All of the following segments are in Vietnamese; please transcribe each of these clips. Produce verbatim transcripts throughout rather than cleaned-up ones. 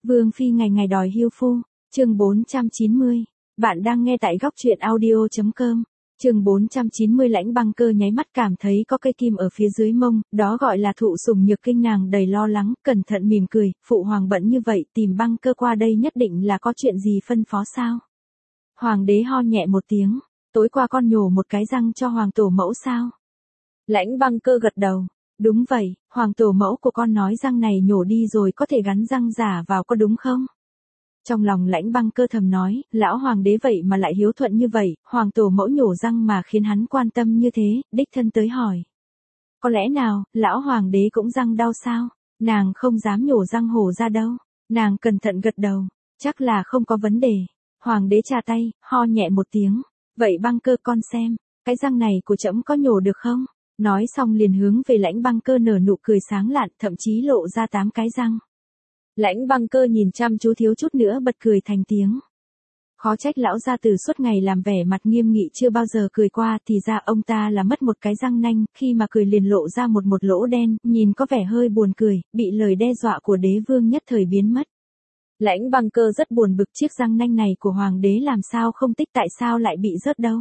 Vương phi ngày ngày đòi hiêu phu, chương bốn trăm chín mươi. Bạn đang nghe tại góc truyện audio chấm com. Chương bốn trăm chín mươi Lãnh Băng Cơ nháy mắt cảm thấy có cây kim ở phía dưới mông, đó gọi là thụ sủng nhược kinh, nàng đầy lo lắng, cẩn thận mỉm cười, phụ hoàng bận như vậy, tìm Băng Cơ qua đây nhất định là có chuyện gì phân phó sao? Hoàng đế ho nhẹ một tiếng, tối qua con nhổ một cái răng cho hoàng tổ mẫu sao? Lãnh Băng Cơ gật đầu, đúng vậy, hoàng tổ mẫu của con nói răng này nhổ đi rồi có thể gắn răng giả vào, có đúng không? Trong lòng Lãnh Băng Cơ thầm nói, lão hoàng đế vậy mà lại hiếu thuận như vậy, hoàng tổ mẫu nhổ răng mà khiến hắn quan tâm như thế, đích thân tới hỏi. Có lẽ nào, lão hoàng đế cũng răng đau sao? Nàng không dám nhổ răng hổ ra đâu. Nàng cẩn thận gật đầu, chắc là không có vấn đề. Hoàng đế chà tay, ho nhẹ một tiếng. Vậy Băng Cơ con xem, cái răng này của trẫm có nhổ được không? Nói xong liền hướng về Lãnh Băng Cơ nở nụ cười sáng lạn, thậm chí lộ ra tám cái răng. Lãnh Băng Cơ nhìn chăm chú thiếu chút nữa bật cười thành tiếng. Khó trách lão gia tử suốt ngày làm vẻ mặt nghiêm nghị chưa bao giờ cười qua, thì ra ông ta là mất một cái răng nanh, khi mà cười liền lộ ra một một lỗ đen, nhìn có vẻ hơi buồn cười, bị lời đe dọa của đế vương nhất thời biến mất. Lãnh Băng Cơ rất buồn bực, chiếc răng nanh này của hoàng đế làm sao không tích, tại sao lại bị rớt đâu.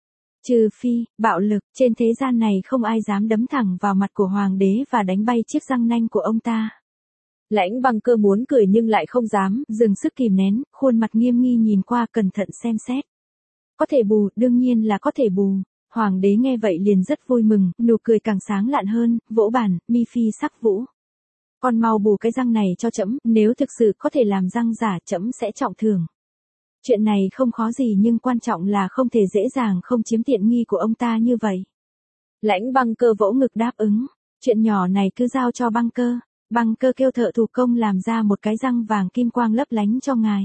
Trừ phi, bạo lực, trên thế gian này không ai dám đấm thẳng vào mặt của hoàng đế và đánh bay chiếc răng nanh của ông ta. Lãnh Băng Cơ muốn cười nhưng lại không dám, dừng sức kìm nén, khuôn mặt nghiêm nghi nhìn qua cẩn thận xem xét. Có thể bù, đương nhiên là có thể bù. Hoàng đế nghe vậy liền rất vui mừng, nụ cười càng sáng lạn hơn, vỗ bàn, mi phi sắc vũ. Con mau bù cái răng này cho trẫm, nếu thực sự có thể làm răng giả trẫm sẽ trọng thưởng. Chuyện này không khó gì nhưng quan trọng là không thể dễ dàng không chiếm tiện nghi của ông ta như vậy. Lãnh Băng Cơ vỗ ngực đáp ứng, chuyện nhỏ này cứ giao cho Băng Cơ. Băng Cơ kêu thợ thủ công làm ra một cái răng vàng kim quang lấp lánh cho ngài.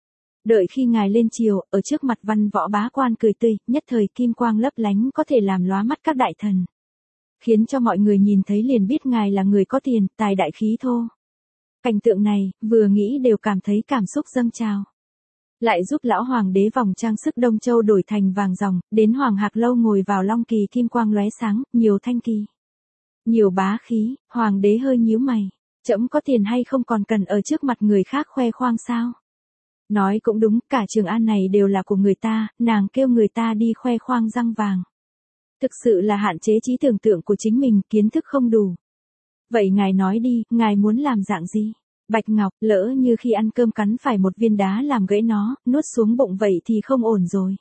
Đợi khi ngài lên triều, ở trước mặt văn võ bá quan cười tươi, nhất thời kim quang lấp lánh có thể làm lóa mắt các đại thần. Khiến cho mọi người nhìn thấy liền biết ngài là người có tiền, tài đại khí thô. Cảnh tượng này, vừa nghĩ đều cảm thấy cảm xúc dâng trào. Lại giúp lão hoàng đế vòng trang sức Đông Châu đổi thành vàng ròng, đến Hoàng Hạc Lâu ngồi vào long kỳ kim quang lóe sáng, nhiều thanh kỳ. Nhiều bá khí, hoàng đế hơi nhíu mày. Trẫm có tiền hay không còn cần ở trước mặt người khác khoe khoang sao? Nói cũng đúng, cả Trường An này đều là của người ta, nàng kêu người ta đi khoe khoang răng vàng. Thực sự là hạn chế trí tưởng tượng của chính mình, kiến thức không đủ. Vậy ngài nói đi, ngài muốn làm dạng gì? Bạch Ngọc, lỡ như khi ăn cơm cắn phải một viên đá làm gãy nó, nuốt xuống bụng vậy thì không ổn rồi.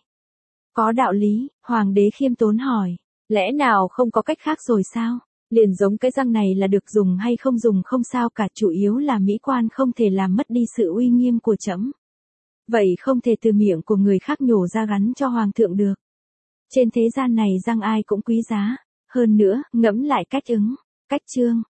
Có đạo lý, hoàng đế khiêm tốn hỏi. Lẽ nào không có cách khác rồi sao? Liền giống cái răng này là được dùng hay không dùng không sao cả, chủ yếu là mỹ quan không thể làm mất đi sự uy nghiêm của trẫm. Vậy không thể từ miệng của người khác nhổ ra gắn cho hoàng thượng được. Trên thế gian này răng ai cũng quý giá. Hơn nữa, ngẫm lại cách ứng, cách trương,